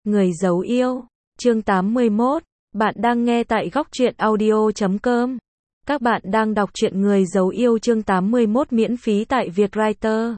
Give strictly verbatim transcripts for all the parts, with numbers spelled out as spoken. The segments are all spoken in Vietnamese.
Người giấu yêu, chương tám mươi mốt. Bạn đang nghe tại góc truyện audio chấm com. Các bạn đang đọc truyện Người giấu yêu chương tám mươi mốt miễn phí tại Vietwriter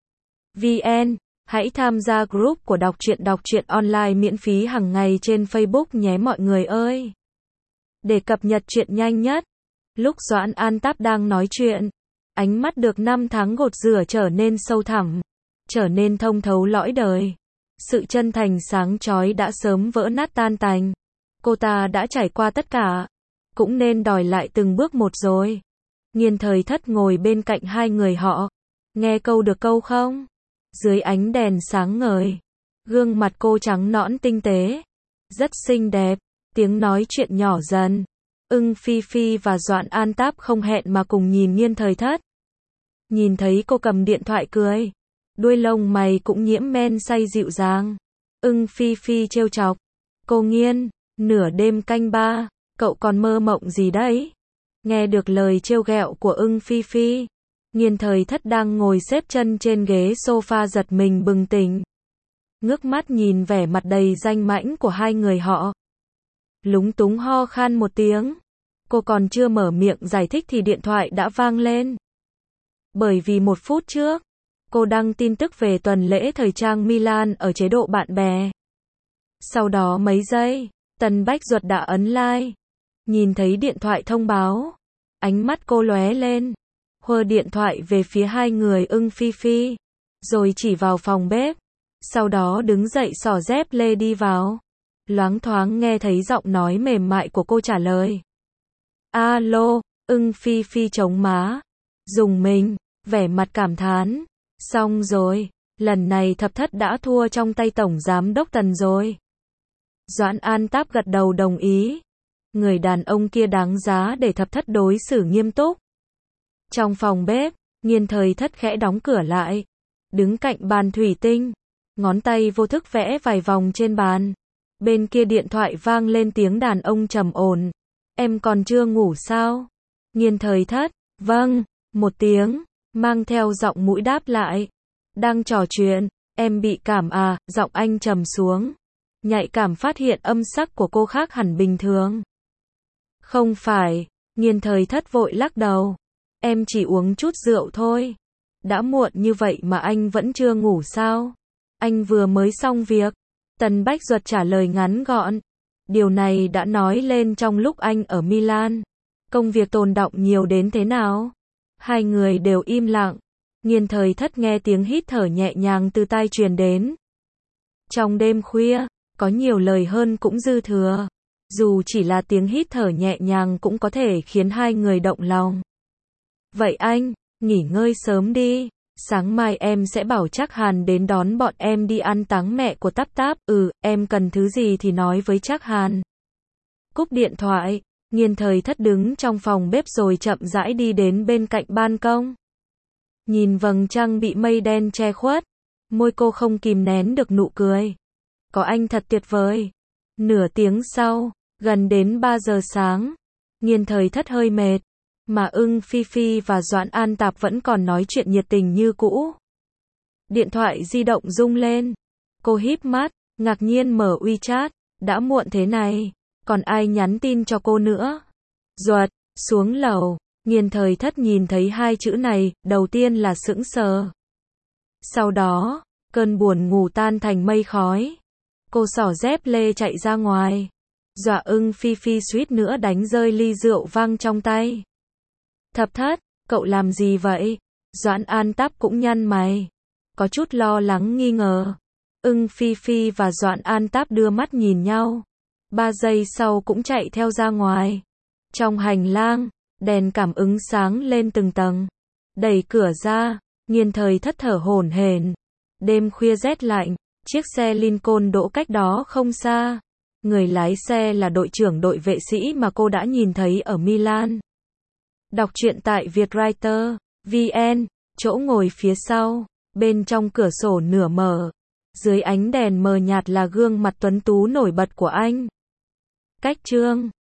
vê en. Hãy tham gia group của đọc truyện đọc truyện online miễn phí hàng ngày trên Facebook nhé mọi người ơi. Để cập nhật truyện nhanh nhất. Lúc Doãn An Táp đang nói chuyện, ánh mắt được năm tháng gột rửa trở nên sâu thẳm, trở nên thông thấu lõi đời. Sự chân thành sáng chói đã sớm vỡ nát tan tành. Cô ta đã trải qua tất cả, cũng nên đòi lại từng bước một rồi. Nghiên Thời Thất ngồi bên cạnh hai người họ. Nghe câu được câu không? Dưới ánh đèn sáng ngời, gương mặt cô trắng nõn tinh tế, rất xinh đẹp. Tiếng nói chuyện nhỏ dần. Ưng Phi Phi và Doãn An Táp không hẹn mà cùng nhìn Nghiên Thời Thất. Nhìn thấy cô cầm điện thoại cười, đuôi lông mày cũng nhiễm men say dịu dàng. Ưng Phi Phi trêu chọc. Cô Nghiên, nửa đêm canh ba, cậu còn mơ mộng gì đấy? Nghe được lời trêu ghẹo của Ưng Phi Phi, Nghiên Thời Thất đang ngồi xếp chân trên ghế sofa giật mình bừng tỉnh. Ngước mắt nhìn vẻ mặt đầy danh mãnh của hai người họ. Lúng túng ho khan một tiếng. Cô còn chưa mở miệng giải thích thì điện thoại đã vang lên. Bởi vì một phút trước, cô đăng tin tức về tuần lễ thời trang Milan ở chế độ bạn bè. Sau đó mấy giây, Tần Bách Duật đã ấn like. Nhìn thấy điện thoại thông báo, ánh mắt cô lóe lên, huơ điện thoại về phía hai người Ưng Phi Phi, rồi chỉ vào phòng bếp. Sau đó đứng dậy xỏ dép lê đi vào. Loáng thoáng nghe thấy giọng nói mềm mại của cô trả lời. Alo, Ưng Phi Phi chống má, dùng mình, vẻ mặt cảm thán. Xong rồi, lần này Thập Thất đã thua trong tay Tổng Giám đốc Tần rồi. Doãn An Táp gật đầu đồng ý. Người đàn ông kia đáng giá để Thập Thất đối xử nghiêm túc. Trong phòng bếp, Nghiên Thời Thất khẽ đóng cửa lại, đứng cạnh bàn thủy tinh, ngón tay vô thức vẽ vài vòng trên bàn. Bên kia điện thoại vang lên tiếng đàn ông trầm ổn. Em còn chưa ngủ sao? Nghiên Thời Thất, vâng, một tiếng, mang theo giọng mũi đáp lại. Đang trò chuyện, em bị cảm à, giọng anh trầm xuống. Nhạy cảm phát hiện âm sắc của cô khác hẳn bình thường. Không phải, Nghiên Thời Thất vội lắc đầu. Em chỉ uống chút rượu thôi. Đã muộn như vậy mà anh vẫn chưa ngủ sao? Anh vừa mới xong việc. Tần Bách Duật trả lời ngắn gọn. Điều này đã nói lên trong lúc anh ở Milan. Công việc tồn đọng nhiều đến thế nào? Hai người đều im lặng. Nghiên Thời Thất nghe tiếng hít thở nhẹ nhàng từ tai truyền đến. Trong đêm khuya, có nhiều lời hơn cũng dư thừa. Dù chỉ là tiếng hít thở nhẹ nhàng cũng có thể khiến hai người động lòng. Vậy anh, nghỉ ngơi sớm đi. Sáng mai em sẽ bảo Trác Hàn đến đón bọn em đi ăn táng mẹ của Táp Táp. Ừ, em cần thứ gì thì nói với Trác Hàn. Cúp điện thoại, Nghiên Thời Thất đứng trong phòng bếp rồi chậm rãi đi đến bên cạnh ban công. Nhìn vầng trăng bị mây đen che khuất, môi cô không kìm nén được nụ cười. Có anh thật tuyệt vời. Nửa tiếng sau, gần đến ba giờ sáng, Nghiên Thời Thất hơi mệt, mà Ưng Phi Phi và Doãn An Táp vẫn còn nói chuyện nhiệt tình như cũ. Điện thoại di động rung lên. Cô híp mắt, ngạc nhiên mở WeChat. Đã muộn thế này, còn ai nhắn tin cho cô nữa? Duật, xuống lầu. Nghiên Thời Thất nhìn thấy hai chữ này, đầu tiên là sững sờ. Sau đó, cơn buồn ngủ tan thành mây khói. Cô xỏ dép lê chạy ra ngoài. Dọa Ưng Phi Phi suýt nữa đánh rơi ly rượu vang trong tay. Thập Thất, cậu làm gì vậy? Doãn An Táp cũng nhăn mày, có chút lo lắng nghi ngờ. Ưng Phi Phi và Doãn An Táp đưa mắt nhìn nhau. Ba giây sau cũng chạy theo ra ngoài. Trong hành lang, đèn cảm ứng sáng lên từng tầng. Đẩy cửa ra, Nghiên Thời Thất thở hổn hển. Đêm khuya rét lạnh, chiếc xe Lincoln đỗ cách đó không xa. Người lái xe là đội trưởng đội vệ sĩ mà cô đã nhìn thấy ở Milan. Đọc truyện tại Vietwriter vê en, chỗ ngồi phía sau, bên trong cửa sổ nửa mở. Dưới ánh đèn mờ nhạt là gương mặt tuấn tú nổi bật của anh. Cách chương